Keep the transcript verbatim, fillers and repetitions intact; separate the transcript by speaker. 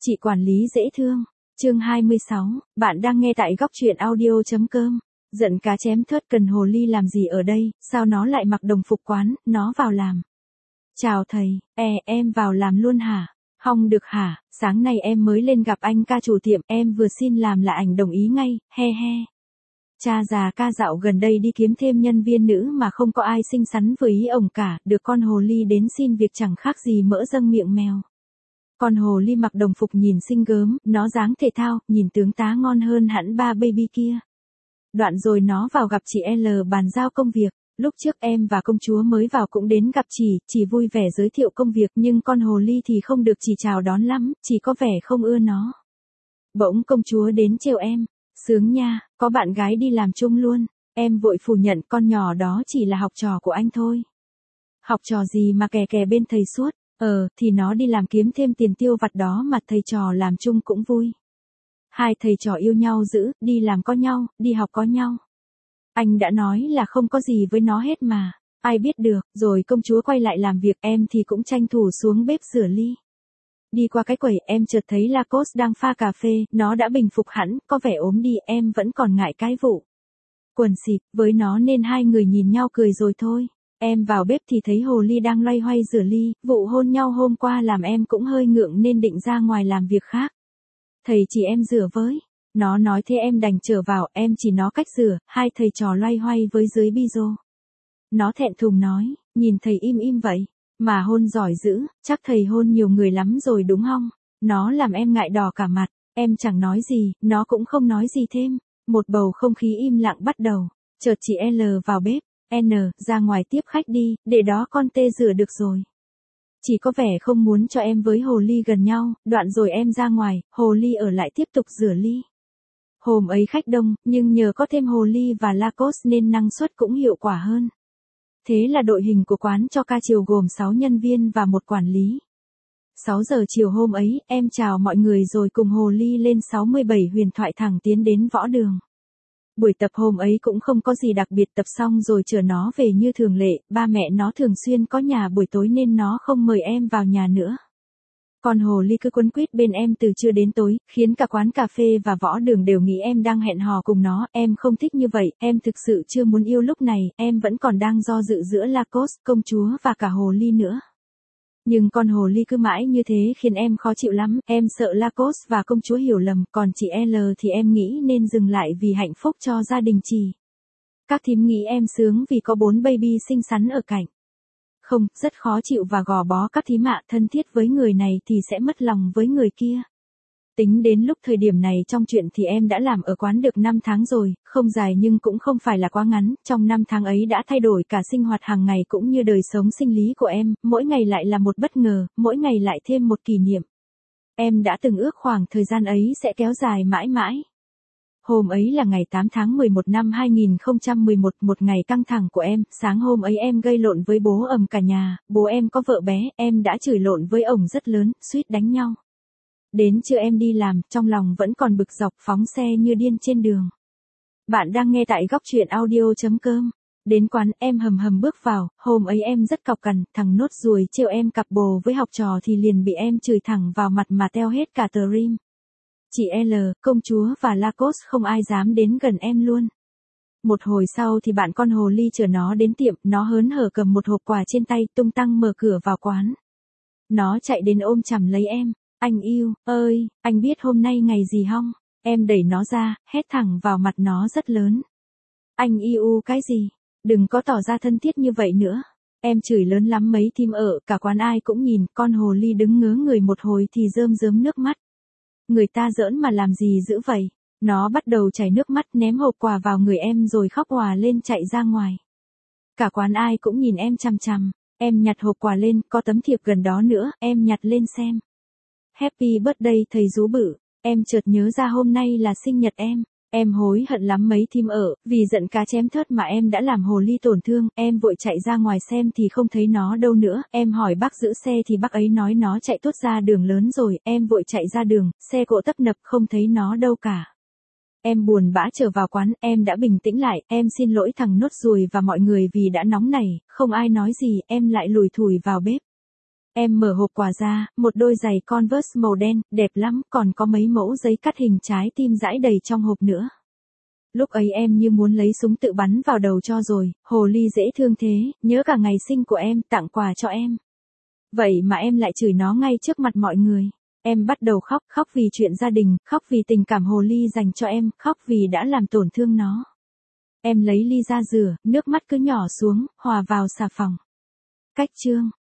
Speaker 1: Chị quản lý dễ thương. Chương hai mươi sáu, bạn đang nghe tại góc truyện audio chấm com. Giận cá chém thớt, cần hồ ly làm gì ở đây, sao nó lại mặc đồng phục quán, nó vào làm. Chào thầy, e, em vào làm luôn hả? Không được hả, sáng nay em mới lên gặp anh ca chủ tiệm, em vừa xin làm là ảnh đồng ý ngay, he he. Cha già ca dạo gần đây đi kiếm thêm nhân viên nữ mà không có ai xinh xắn với ý ổng cả, được con hồ ly đến xin việc chẳng khác gì mỡ dâng miệng mèo. Con hồ ly mặc đồng phục nhìn xinh gớm, nó dáng thể thao, nhìn tướng tá ngon hơn hẳn ba baby kia. Đoạn rồi nó vào gặp chị L bàn giao công việc. Lúc trước em và công chúa mới vào cũng đến gặp chị, chị vui vẻ giới thiệu công việc, nhưng con hồ ly thì không được chị chào đón lắm, chỉ có vẻ không ưa nó. Bỗng công chúa đến trêu em, sướng nha, có bạn gái đi làm chung luôn. Em vội phủ nhận, con nhỏ đó chỉ là học trò của anh thôi. Học trò gì mà kè kè bên thầy suốt, ờ, thì nó đi làm kiếm thêm tiền tiêu vặt đó mà, thầy trò làm chung cũng vui. Hai thầy trò yêu nhau dữ, đi làm có nhau, đi học có nhau. Anh đã nói là không có gì với nó hết mà, ai biết được. Rồi công chúa quay lại làm việc, em thì cũng tranh thủ xuống bếp rửa ly. Đi qua cái quầy, em chợt thấy Lacoste đang pha cà phê, nó đã bình phục hẳn, có vẻ ốm đi, em vẫn còn ngại cái vụ quần xịt với nó nên hai người nhìn nhau cười rồi thôi. Em vào bếp thì thấy hồ ly đang loay hoay rửa ly, vụ hôn nhau hôm qua làm em cũng hơi ngượng nên định ra ngoài làm việc khác. Thầy chỉ em rửa với. Nó nói thế em đành trở vào, em chỉ nó cách rửa, hai thầy trò loay hoay với dưới bizo. Nó thẹn thùng nói, nhìn thầy im im vậy, mà hôn giỏi dữ, chắc thầy hôn nhiều người lắm rồi đúng không? Nó làm em ngại đỏ cả mặt, em chẳng nói gì, nó cũng không nói gì thêm. Một bầu không khí im lặng bắt đầu, chợt chị L vào bếp, N, ra ngoài tiếp khách đi, để đó con tê rửa được rồi. Chỉ có vẻ không muốn cho em với hồ ly gần nhau, đoạn rồi em ra ngoài, hồ ly ở lại tiếp tục rửa ly. Hôm ấy khách đông, nhưng nhờ có thêm hồ ly và Lacoste nên năng suất cũng hiệu quả hơn. Thế là đội hình của quán cho ca chiều gồm sáu nhân viên và một quản lý. sáu giờ chiều hôm ấy, em chào mọi người rồi cùng hồ ly lên sáu mươi bảy huyền thoại thẳng tiến đến võ đường. Buổi tập hôm ấy cũng không có gì đặc biệt, tập xong rồi chở nó về như thường lệ, ba mẹ nó thường xuyên có nhà buổi tối nên nó không mời em vào nhà nữa. Còn hồ ly cứ quấn quýt bên em từ trưa đến tối, khiến cả quán cà phê và võ đường đều nghĩ em đang hẹn hò cùng nó. Em không thích như vậy, em thực sự chưa muốn yêu lúc này, em vẫn còn đang do dự giữa Lacoste, công chúa và cả hồ ly nữa. Nhưng con hồ ly cứ mãi như thế khiến em khó chịu lắm, em sợ Lacoste và công chúa hiểu lầm, còn chị L thì em nghĩ nên dừng lại vì hạnh phúc cho gia đình chị. Các thím nghĩ em sướng vì có bốn baby xinh xắn ở cạnh. Không, rất khó chịu và gò bó các thím ạ, thân thiết với người này thì sẽ mất lòng với người kia. Tính đến lúc thời điểm này trong chuyện thì em đã làm ở quán được năm tháng rồi, không dài nhưng cũng không phải là quá ngắn, trong năm tháng ấy đã thay đổi cả sinh hoạt hàng ngày cũng như đời sống sinh lý của em, mỗi ngày lại là một bất ngờ, mỗi ngày lại thêm một kỷ niệm. Em đã từng ước khoảng thời gian ấy sẽ kéo dài mãi mãi. Hôm ấy là ngày tám tháng mười một năm hai nghìn không trăm mười một, một ngày căng thẳng của em, sáng hôm ấy em gây lộn với bố ầm cả nhà, bố em có vợ bé, em đã chửi lộn với ổng rất lớn, suýt đánh nhau. Đến trưa em đi làm, trong lòng vẫn còn bực dọc, phóng xe như điên trên đường. Bạn đang nghe tại góc truyện audio chấm com. Đến quán, em hầm hầm bước vào, hôm ấy em rất cọc cằn, thằng nốt ruồi trêu em cặp bồ với học trò thì liền bị em chửi thẳng vào mặt mà teo hết cả tờ rim. Chị L, công chúa và Lacoste không ai dám đến gần em luôn. Một hồi sau thì bạn con hồ ly chở nó đến tiệm, nó hớn hở cầm một hộp quà trên tay, tung tăng mở cửa vào quán. Nó chạy đến ôm chầm lấy em. Anh yêu, ơi, anh biết hôm nay ngày gì không? Em đẩy nó ra, hét thẳng vào mặt nó rất lớn. Anh yêu cái gì? Đừng có tỏ ra thân thiết như vậy nữa. Em chửi lớn lắm mấy thím ở, cả quán ai cũng nhìn, con hồ ly đứng ngớ người một hồi thì rơm rớm nước mắt. Người ta giỡn mà làm gì dữ vậy? Nó bắt đầu chảy nước mắt ném hộp quà vào người em rồi khóc òa lên chạy ra ngoài. Cả quán ai cũng nhìn em chằm chằm, em nhặt hộp quà lên, có tấm thiệp gần đó nữa, em nhặt lên xem. Happy birthday thầy Dú Bự, em chợt nhớ ra hôm nay là sinh nhật em. Em hối hận lắm mấy thím ở, vì giận cá chém thớt mà em đã làm hồ ly tổn thương, em vội chạy ra ngoài xem thì không thấy nó đâu nữa, em hỏi bác giữ xe thì bác ấy nói nó chạy tuốt ra đường lớn rồi, em vội chạy ra đường, xe cộ tấp nập không thấy nó đâu cả. Em buồn bã trở vào quán, em đã bình tĩnh lại, em xin lỗi thằng nốt ruồi và mọi người vì đã nóng nảy, không ai nói gì, em lại lủi thủi vào bếp. Em mở hộp quà ra, một đôi giày Converse màu đen, đẹp lắm, còn có mấy mẫu giấy cắt hình trái tim dãi đầy trong hộp nữa. Lúc ấy em như muốn lấy súng tự bắn vào đầu cho rồi, hồ ly dễ thương thế, nhớ cả ngày sinh của em, tặng quà cho em. Vậy mà em lại chửi nó ngay trước mặt mọi người. Em bắt đầu khóc, khóc vì chuyện gia đình, khóc vì tình cảm hồ ly dành cho em, khóc vì đã làm tổn thương nó. Em lấy ly ra rửa, nước mắt cứ nhỏ xuống, hòa vào xà phòng. Cách chương